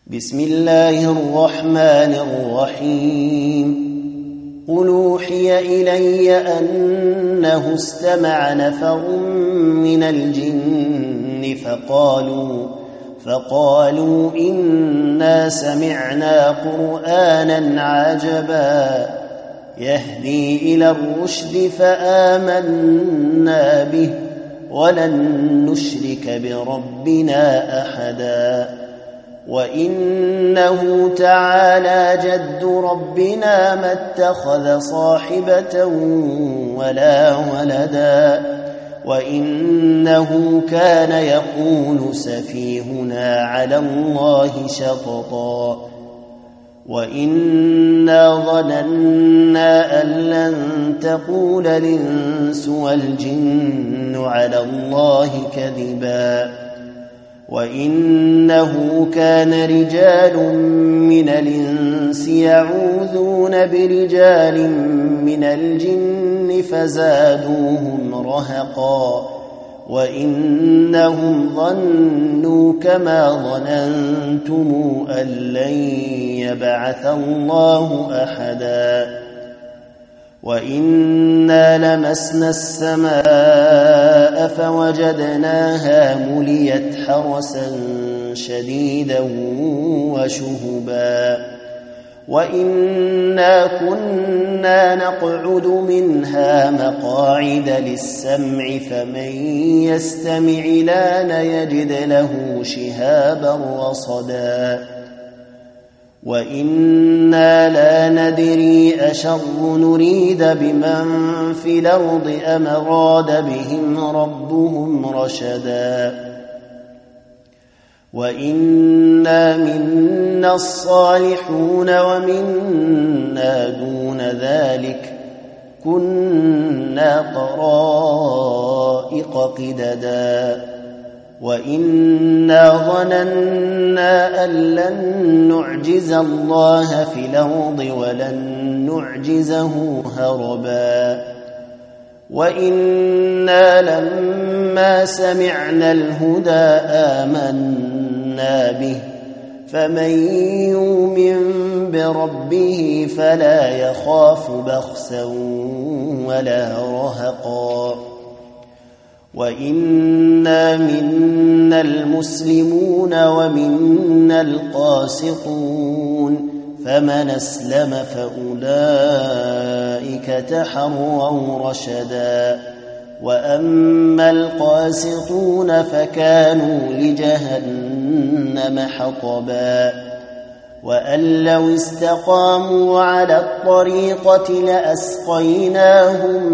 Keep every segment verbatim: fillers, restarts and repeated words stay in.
بسم الله الرحمن الرحيم قل أوحي إلي أنه استمع نفر من الجن فقالوا فقالوا إنا سمعنا قرآنا عجبا يهدي إلى الرشد فآمنا به ولن نشرك بربنا أحدا وإنه تعالى جد ربنا ما اتخذ صاحبة ولا ولدا وإنه كان يقول سفيهنا على الله شططا وإنا ظننا أن لن تقول الإنس والجن على الله كذبا وإنه كان رجال من الإنس يعوذون برجال من الجن فزادوهم رهقا وإنهم ظنوا كما ظننتم أن لن يبعث الله أحدا وإنا لمسنا السماء فوجدناها مليت حرسا شديدا وشهبا وإنا كنا نقعد منها مقاعد للسمع فمن يستمع لان يجد له شهابا رصدا وإنا لا ندري أشر نريد بمن في الأرض أم أراد بهم ربهم رشدا وإنا منا الصالحون ومنا دون ذلك كنا طرائق قددا وإنا ظننا أن لن نعجز الله في الأرض ولن نعجزه هربا وإنا لما سمعنا الهدى آمنا به فمن يؤمن بربه فلا يخاف بخسا ولا رهقا وإنا منا المسلمون ومنا القاسطون فمن أسلم فأولئك تحروا رشدا وأما القاسطون فكانوا لجهنم حطبا وأن لو استقاموا على الطريقة لأسقيناهم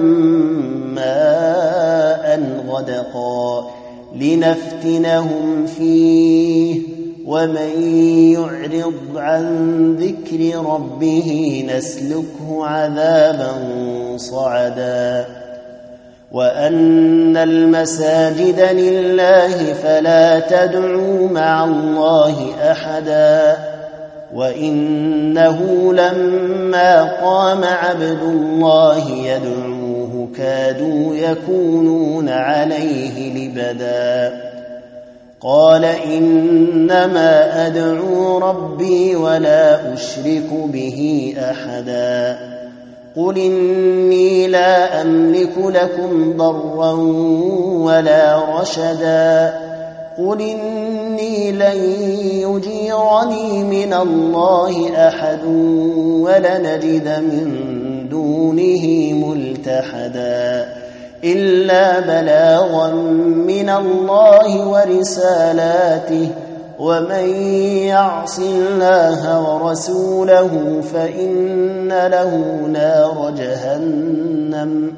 ماء غدقا لنفتنهم فيه ومن يعرض عن ذكر ربه نسلكه عذابا صعدا وأن المساجد لله فلا تدعوا مع الله أحدا وإنه لما قام عبد الله يدعوه كادوا يكونون عليه لبدا قال إنما أدعو ربي ولا أشرك به أحدا قل إني لا أملك لكم ضرا ولا رشدا قل إني لن يجيرني من الله أحد ولنجد من دونه ملتحدا إلا بلاغا من الله ورسالاته ومن يعص الله ورسوله فإن له نار جهنم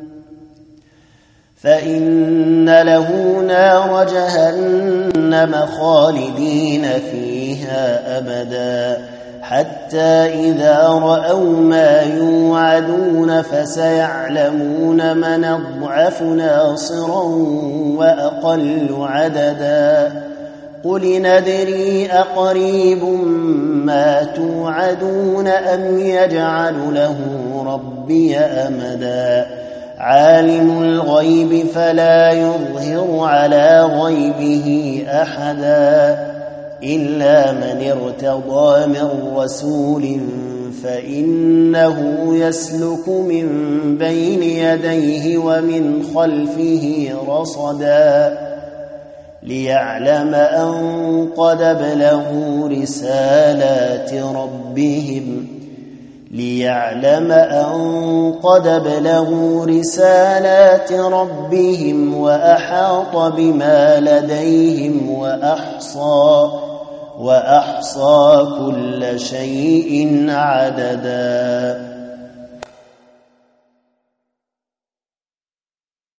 فإن له نار جهنم خالدين فيها أبدا حتى إذا رأوا ما يوعدون فسيعلمون من أضعف ناصرا وأقل عددا قل ندري أقريب ما توعدون أم يجعل له ربي أمدا عالم الغيب فلا يظهر على غيبه أحدا إلا من ارتضى من رسول فإنه يسلك من بين يديه ومن خلفه رصدا ليعلم أن قد بلغوا رسالات ربهم ليعلم أن قد بلغوا رسالات ربهم وأحاط بما لديهم وأحصى وأحصى كل شيء عددا.